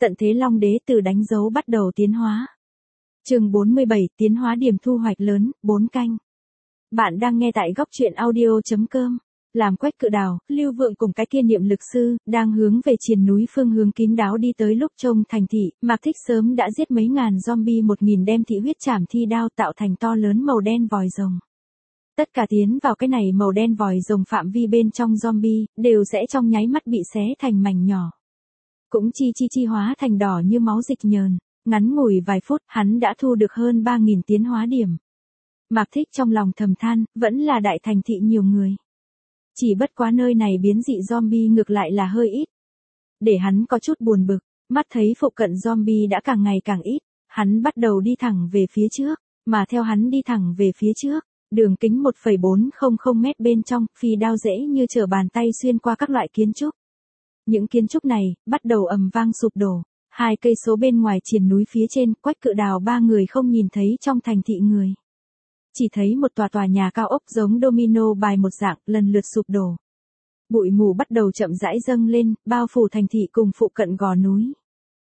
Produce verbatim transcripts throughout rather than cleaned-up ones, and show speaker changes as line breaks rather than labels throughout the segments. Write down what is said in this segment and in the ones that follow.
Tận thế Long Đế từ đánh dấu bắt đầu tiến hóa. Chương bốn mươi bảy, tiến hóa điểm thu hoạch lớn, bốn canh. Bạn đang nghe tại góc truyện audio chấm com. Làm Quách Cự Đào, Lưu Vượng cùng cái kia niệm lực sư, đang hướng về triền núi phương hướng kín đáo đi tới. Lúc trông thành thị, Mạc Thích sớm đã giết mấy ngàn zombie, một nghìn đem thị huyết chảm thi đao tạo thành to lớn màu đen vòi rồng. Tất cả tiến vào cái này màu đen vòi rồng phạm vi bên trong zombie, đều sẽ trong nháy mắt bị xé thành mảnh nhỏ. Cũng chi chi chi hóa thành đỏ như máu dịch nhờn, ngắn ngủi vài phút, hắn đã thu được hơn ba nghìn tiến hóa điểm. Mạc Thích trong lòng thầm than, vẫn là đại thành thị nhiều người. Chỉ bất quá nơi này biến dị zombie ngược lại là hơi ít. Để hắn có chút buồn bực, mắt thấy phụ cận zombie đã càng ngày càng ít, hắn bắt đầu đi thẳng về phía trước, mà theo hắn đi thẳng về phía trước, đường kính một phẩy bốn không không mét bên trong, phi đao dễ như trở bàn tay xuyên qua các loại kiến trúc. Những kiến trúc này, bắt đầu ầm vang sụp đổ, hai cây số bên ngoài triền núi phía trên, Quách Cự Đào ba người không nhìn thấy trong thành thị người. Chỉ thấy một tòa tòa nhà cao ốc giống domino bài một dạng, lần lượt sụp đổ. Bụi mù bắt đầu chậm rãi dâng lên, bao phủ thành thị cùng phụ cận gò núi.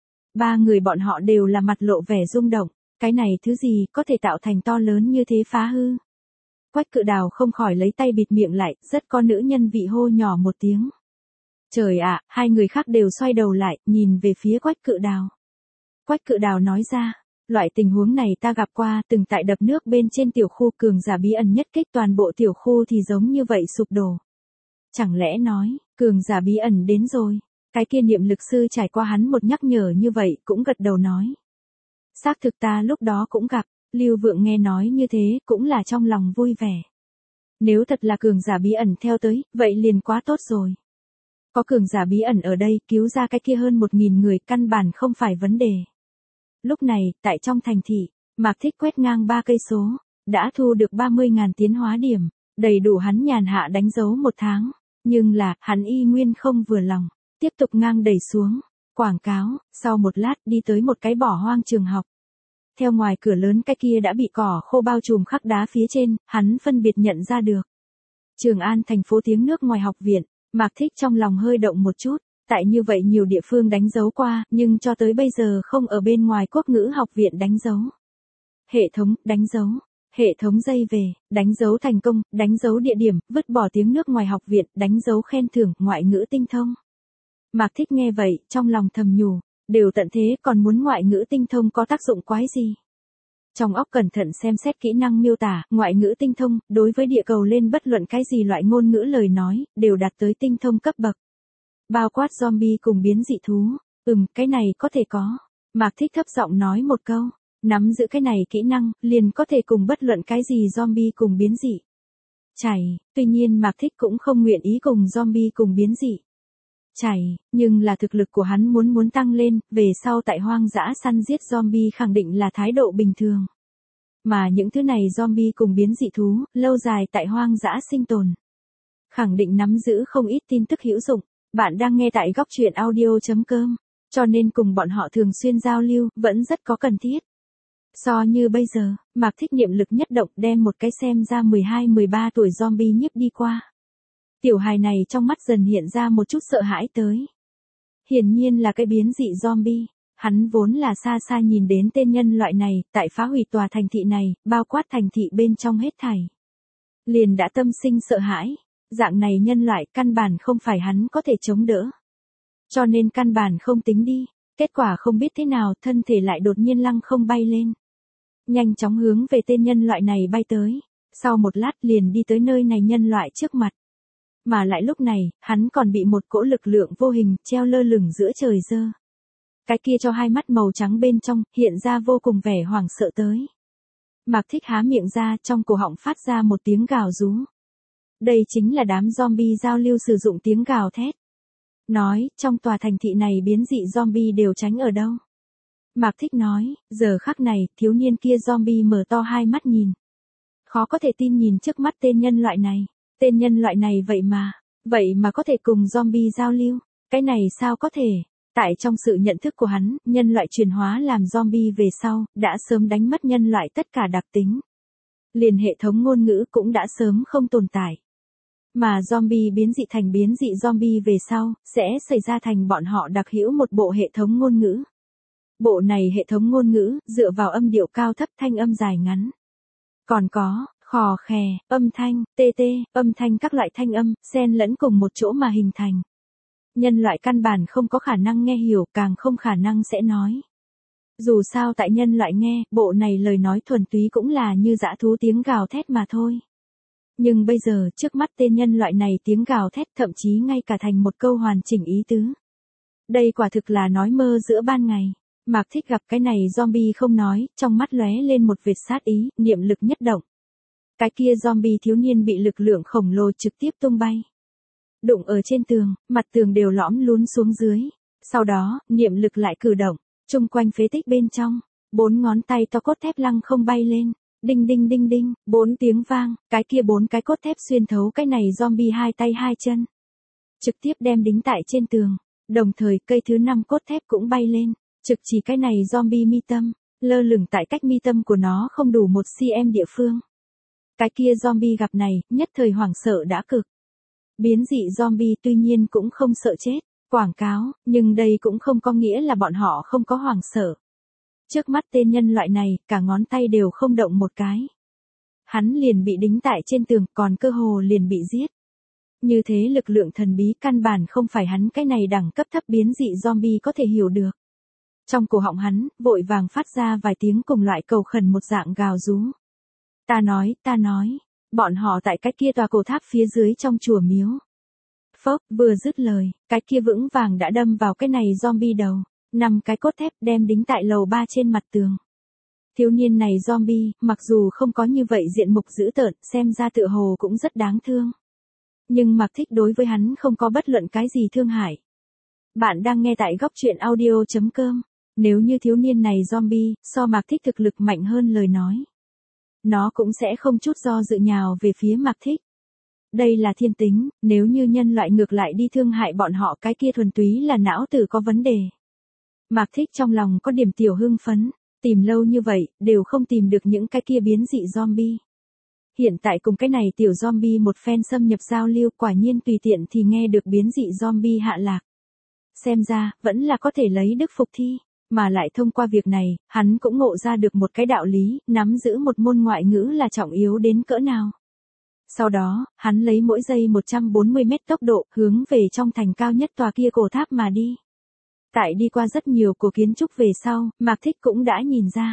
Ba người bọn họ đều là mặt lộ vẻ rung động, cái này thứ gì có thể tạo thành to lớn như thế phá hư. Quách Cự Đào không khỏi lấy tay bịt miệng lại, rất có nữ nhân vị hô nhỏ một tiếng. Trời ạ, hai người khác đều xoay đầu lại, nhìn về phía Quách Cự Đào. Quách Cự Đào nói ra, loại tình huống này ta gặp qua, từng tại đập nước bên trên tiểu khu cường giả bí ẩn nhất kích toàn bộ tiểu khu thì giống như vậy sụp đổ. Chẳng lẽ nói, cường giả bí ẩn đến rồi, cái kia niệm lực sư trải qua hắn một nhắc nhở như vậy cũng gật đầu nói. Xác thực ta lúc đó cũng gặp, Lưu Vượng nghe nói như thế cũng là trong lòng vui vẻ. Nếu thật là cường giả bí ẩn theo tới, vậy liền quá tốt rồi. Có cường giả bí ẩn ở đây, cứu ra cái kia hơn một nghìn người căn bản không phải vấn đề. Lúc này, tại trong thành thị, Mạc Thích quét ngang ba cây số, đã thu được ba mươi nghìn tiến hóa điểm, đầy đủ hắn nhàn hạ đánh dấu một tháng. Nhưng là, hắn y nguyên không vừa lòng, tiếp tục ngang đẩy xuống. Quảng cáo, sau một lát đi tới một cái bỏ hoang trường học. Theo ngoài cửa lớn cái kia đã bị cỏ khô bao trùm khắc đá phía trên, hắn phân biệt nhận ra được. Trường An thành phố tiếng nước ngoài học viện. Mạc Thích trong lòng hơi động một chút, tại như vậy nhiều địa phương đánh dấu qua, nhưng cho tới bây giờ không ở bên ngoài quốc ngữ học viện đánh dấu. Hệ thống, đánh dấu, hệ thống dây về, đánh dấu thành công, đánh dấu địa điểm, vứt bỏ tiếng nước ngoài học viện, đánh dấu khen thưởng, ngoại ngữ tinh thông. Mạc Thích nghe vậy, trong lòng thầm nhủ, đều tận thế còn muốn ngoại ngữ tinh thông có tác dụng quái gì. Trong óc cẩn thận xem xét kỹ năng miêu tả, ngoại ngữ tinh thông, đối với địa cầu lên bất luận cái gì loại ngôn ngữ lời nói, đều đạt tới tinh thông cấp bậc. Bao quát zombie cùng biến dị thú, ừm, cái này có thể có. Mạc Thích thấp giọng nói một câu, nắm giữ cái này kỹ năng, liền có thể cùng bất luận cái gì zombie cùng biến dị. Chảy, tuy nhiên Mạc Thích cũng không nguyện ý cùng zombie cùng biến dị. Chảy, nhưng là thực lực của hắn muốn muốn tăng lên, về sau tại hoang dã săn giết zombie khẳng định là thái độ bình thường. Mà những thứ này zombie cùng biến dị thú, lâu dài tại hoang dã sinh tồn. Khẳng định nắm giữ không ít tin tức hữu dụng, bạn đang nghe tại góc truyện audio chấm com, cho nên cùng bọn họ thường xuyên giao lưu, vẫn rất có cần thiết. So như bây giờ, Mạc Thích niệm lực nhất động đem một cái xem ra mười hai mười ba tuổi zombie nhiếp đi qua. Tiểu hài này trong mắt dần hiện ra một chút sợ hãi tới. Hiển nhiên là cái biến dị zombie, hắn vốn là xa xa nhìn đến tên nhân loại này, tại phá hủy tòa thành thị này, bao quát thành thị bên trong hết thảy. Liền đã tâm sinh sợ hãi, dạng này nhân loại căn bản không phải hắn có thể chống đỡ. Cho nên căn bản không tính đi, kết quả không biết thế nào thân thể lại đột nhiên lăng không bay lên. Nhanh chóng hướng về tên nhân loại này bay tới, sau một lát liền đi tới nơi này nhân loại trước mặt. Mà lại lúc này, hắn còn bị một cỗ lực lượng vô hình treo lơ lửng giữa trời dơ. Cái kia cho hai mắt màu trắng bên trong, hiện ra vô cùng vẻ hoảng sợ tới. Mạc Thích há miệng ra, trong cổ họng phát ra một tiếng gào rú. Đây chính là đám zombie giao lưu sử dụng tiếng gào thét. Nói, trong tòa thành thị này biến dị zombie đều tránh ở đâu. Mạc Thích nói, giờ khắc này, thiếu niên kia zombie mở to hai mắt nhìn. Khó có thể tin nhìn trước mắt tên nhân loại này. Tên nhân loại này vậy mà, vậy mà có thể cùng zombie giao lưu, cái này sao có thể? Tại trong sự nhận thức của hắn, nhân loại chuyển hóa làm zombie về sau, đã sớm đánh mất nhân loại tất cả đặc tính. Liền hệ thống ngôn ngữ cũng đã sớm không tồn tại. Mà zombie biến dị thành biến dị zombie về sau, sẽ xảy ra thành bọn họ đặc hữu một bộ hệ thống ngôn ngữ. Bộ này hệ thống ngôn ngữ, dựa vào âm điệu cao thấp thanh âm dài ngắn. Còn có, khò khè, âm thanh, tê tê, âm thanh các loại thanh âm, xen lẫn cùng một chỗ mà hình thành. Nhân loại căn bản không có khả năng nghe hiểu, càng không khả năng sẽ nói. Dù sao tại nhân loại nghe, bộ này lời nói thuần túy cũng là như dã thú tiếng gào thét mà thôi. Nhưng bây giờ, trước mắt tên nhân loại này tiếng gào thét thậm chí ngay cả thành một câu hoàn chỉnh ý tứ. Đây quả thực là nói mơ giữa ban ngày. Mạc Thích gặp cái này zombie không nói, trong mắt lóe lên một vệt sát ý, niệm lực nhất động. Cái kia zombie thiếu niên bị lực lượng khổng lồ trực tiếp tung bay. Đụng ở trên tường, mặt tường đều lõm lún xuống dưới. Sau đó, niệm lực lại cử động, chung quanh phế tích bên trong, bốn ngón tay to cốt thép lăng không bay lên. Đinh đinh đinh đinh, bốn tiếng vang, cái kia bốn cái cốt thép xuyên thấu cái này zombie hai tay hai chân. Trực tiếp đem đính tại trên tường, đồng thời cây thứ năm cốt thép cũng bay lên, trực chỉ cái này zombie mi tâm, lơ lửng tại cách mi tâm của nó không đủ một cm địa phương. Cái kia zombie gặp này, nhất thời hoảng sợ đã cực. Biến dị zombie tuy nhiên cũng không sợ chết, quảng cáo, nhưng đây cũng không có nghĩa là bọn họ không có hoảng sợ. Trước mắt tên nhân loại này, cả ngón tay đều không động một cái. Hắn liền bị đính tại trên tường, còn cơ hồ liền bị giết. Như thế lực lượng thần bí căn bản không phải hắn cái này đẳng cấp thấp biến dị zombie có thể hiểu được. Trong cổ họng hắn, vội vàng phát ra vài tiếng cùng loại cầu khẩn một dạng gào rú. Ta nói, ta nói, bọn họ tại cái kia tòa cổ tháp phía dưới trong chùa miếu. Phốc, vừa dứt lời, cái kia vững vàng đã đâm vào cái này zombie đầu. Năm cái cốt thép đem đính tại lầu ba trên mặt tường. Thiếu niên này zombie, mặc dù không có như vậy diện mục dữ tợn, xem ra tựa hồ cũng rất đáng thương. Nhưng Mạc Thích đối với hắn không có bất luận cái gì thương hại. Bạn đang nghe tại góc truyện audio chấm com. Nếu như thiếu niên này zombie, so Mạc Thích thực lực mạnh hơn lời nói. Nó cũng sẽ không chút do dự nhào về phía Mạc Thích. Đây là thiên tính, nếu như nhân loại ngược lại đi thương hại bọn họ cái kia thuần túy là não tử có vấn đề. Mạc Thích trong lòng có điểm tiểu hưng phấn, tìm lâu như vậy, đều không tìm được những cái kia biến dị zombie. Hiện tại cùng cái này tiểu zombie một phen xâm nhập giao lưu quả nhiên tùy tiện thì nghe được biến dị zombie hạ lạc. Xem ra, vẫn là có thể lấy đức phục thi, mà lại thông qua việc này, hắn cũng ngộ ra được một cái đạo lý, nắm giữ một môn ngoại ngữ là trọng yếu đến cỡ nào. Sau đó, hắn lấy mỗi giây một trăm bốn mươi mét tốc độ, hướng về trong thành cao nhất tòa kia cổ tháp mà đi. Tại đi qua rất nhiều cổ kiến trúc về sau, Mạc Thích cũng đã nhìn ra.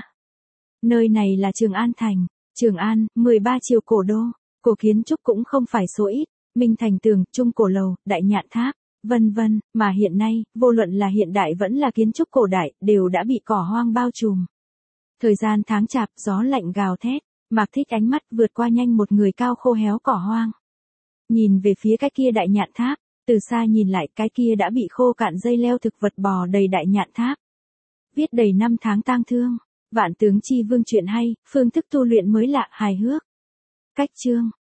Nơi này là Trường An Thành, Trường An, mười ba triều cổ đô, cổ kiến trúc cũng không phải số ít, Minh Thành Tường, Trung Cổ Lầu, Đại Nhạn Tháp, vân vân, mà hiện nay, vô luận là hiện đại vẫn là kiến trúc cổ đại, đều đã bị cỏ hoang bao trùm. Thời gian tháng chạp, gió lạnh gào thét, Mạc Thích ánh mắt vượt qua nhanh một người cao khô héo cỏ hoang. Nhìn về phía cái kia Đại Nhạn Tháp. Từ xa nhìn lại cái kia đã bị khô cạn dây leo thực vật bò đầy Đại Nhạn Tháp. Viết đầy năm tháng tang thương, vạn tướng chi vương chuyện hay, phương thức tu luyện mới lạ hài hước. Cách chương,